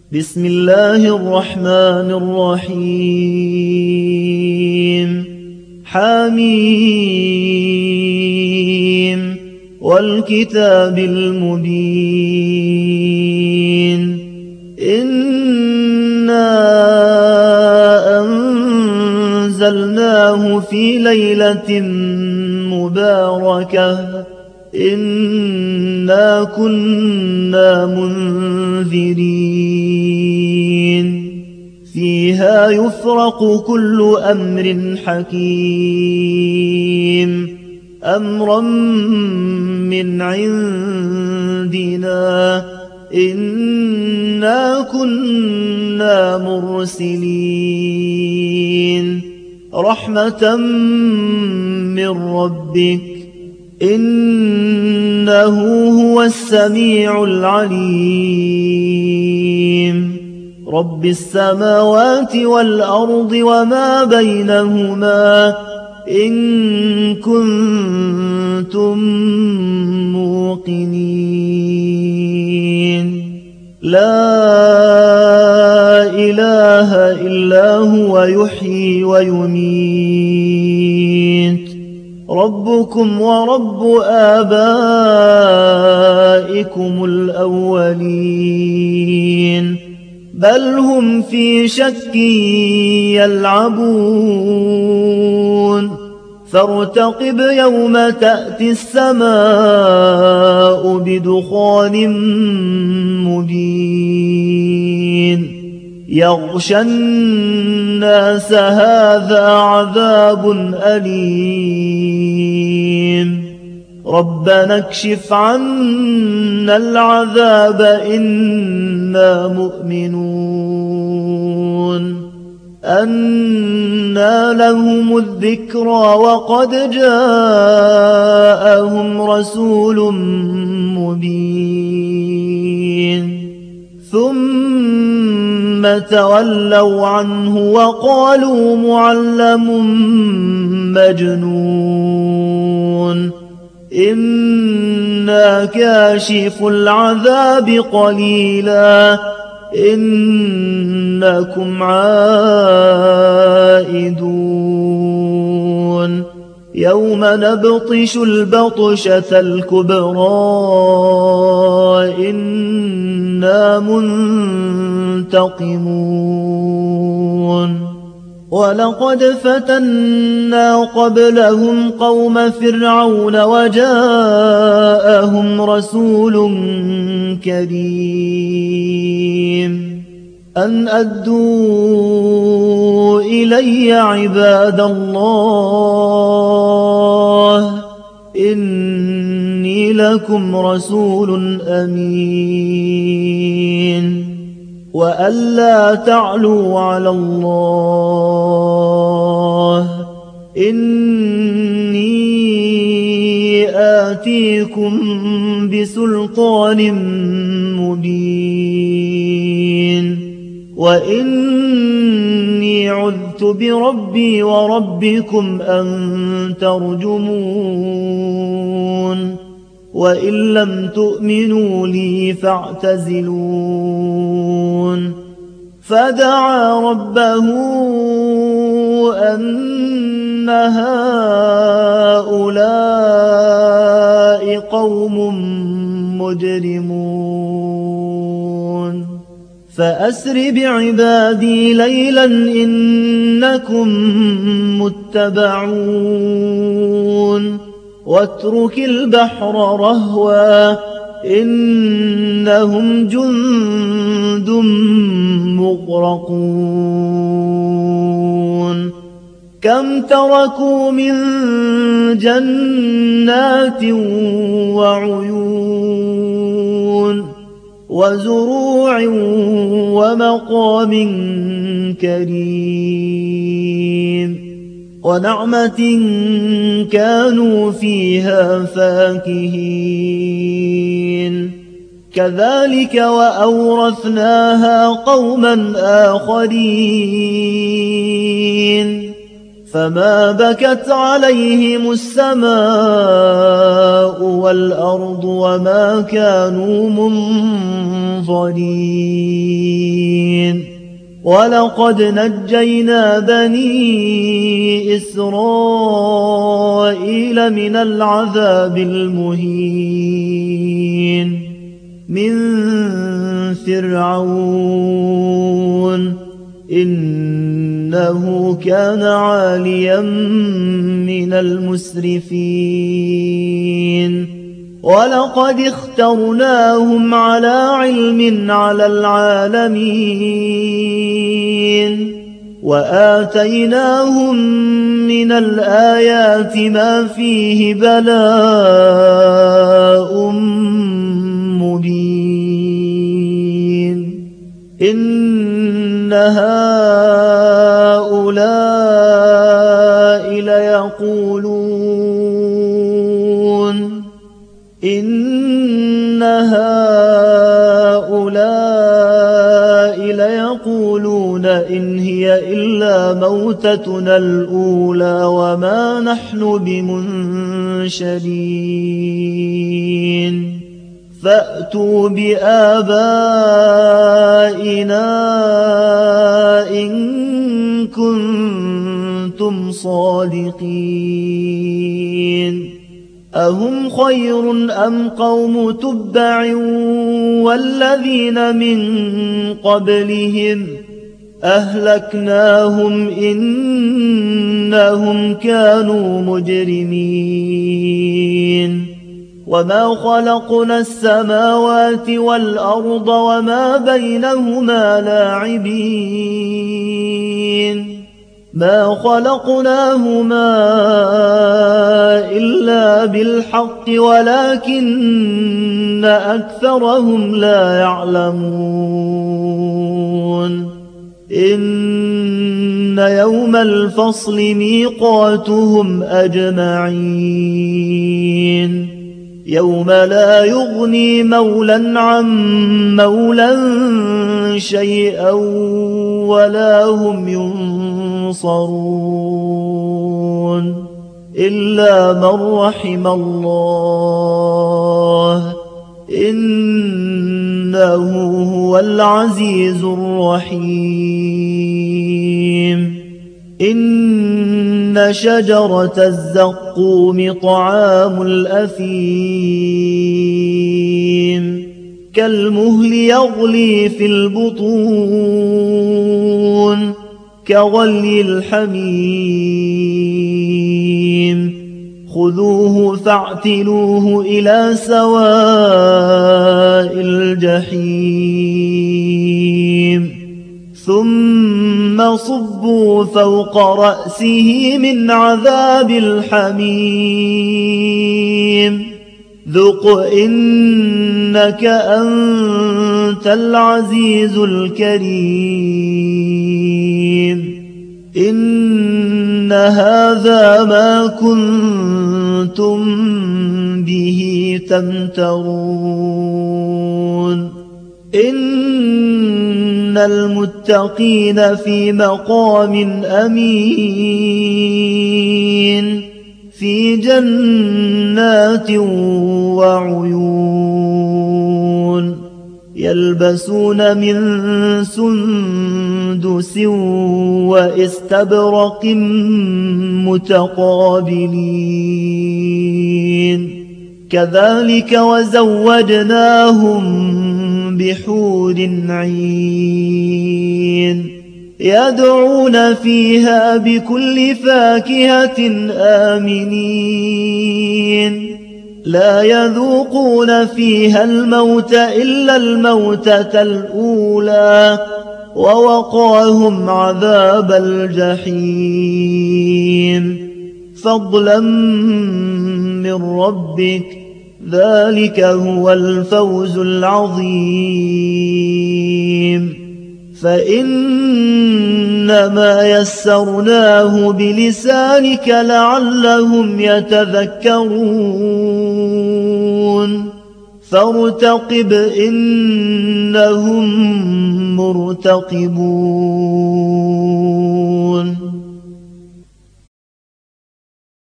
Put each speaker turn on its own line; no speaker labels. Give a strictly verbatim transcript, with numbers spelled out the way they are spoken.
بسم الله الرحمن الرحيم حميم والكتاب المبين إنا أنزلناه في ليلة مباركة إنا كنا منذرين فيها يفرق كل أمر حكيم أمرا من عندنا إنا كنا مرسلين رحمة من ربك إنه هو السميع العليم رب السماوات والأرض وما بينهما إن كنتم موقنين لا إله إلا هو يحيي ويميت ربكم ورب آبائكم الأولين بل هم في شك يلعبون فارتقب يوم تأتي السماء بدخان مبين يغشى الناس هذا عذاب أليم ربنا اكشف عنا العذاب إنا مؤمنون أنى لهم الذكرى وقد جاءهم رسول مبين ثم تولوا عنه وقالوا معلم مجنون إنا كاشف العذاب قليلا إنكم عائدون يوم نبطش البطشة الكبرى إنا منتقمون ولقد فتنا قبلهم قوم فرعون وجاءهم رسول كريم أن أدوا إلي عباد الله إني لكم رسول أمين وألا تعلوا على الله إني آتيكم بسلطان مبين وإني عذت بربي وربكم أن ترجمون وإن لم تؤمنوا لي فاعتزلون فدعا ربه أن هؤلاء قوم مجرمون فأسر بعبادي ليلا إنكم متبعون واترك البحر رهوا إنهم جند مغرقون كم تركوا من جنات وعيون وزروع ومقام كريم ونعمة كانوا فيها فاكهين كذلك وأورثناها قوما آخرين فما بكت عليهم السماء والأرض وما كانوا منظرين ولقد نجينا بني إسرائيل من العذاب المهين من فرعون إنه كان عاليا من المسرفين ولقد اخترناهم على علم على العالمين وآتيناهم من الآيات ما فيه بلاء مبين إن هؤلاء ليقولون إن هؤلاء ليقولون إن هي إلا موتتنا الأولى وما نحن بمنشرين فأتوا بآبائنا إن كنتم صادقين أهم خير أم قوم تبع والذين من قبلهم أهلكناهم إنهم كانوا مجرمين وما خلقنا السماوات والأرض وما بينهما لاعبين ما خلقناهما إلا بالحق ولكن أكثرهم لا يعلمون إن يوم الفصل ميقاتهم أجمعين يوم لا يغني مولا عن مولا شيئا ولا هم ينصرون إلا من رحم الله إنه هو العزيز الرحيم إن شجرة الزقوم طعام الأثيم كالمهل يغلي في البطون كغلي الحميم خذوه فاعتلوه إلى سواء الجحيم ثم صبوا فوق رأسه من عذاب الحميم ذق إنك أنت العزيز الكريم إن هذا ما كنتم به تمترون إن المتقين في مقام أمين في جنات وعيون يلبسون من سندس واستبرق متقابلين كذلك وزوجناهم بحور عين يدعون فيها بكل فاكهة آمنين لا يذوقون فيها الموت إلا الموتة الأولى ووقاهم عذاب الجحيم فضلا من ربك ذلك هو الفوز العظيم فإنما يسرناه بلسانك لعلهم يتذكرون فارتقب إنهم مرتقبون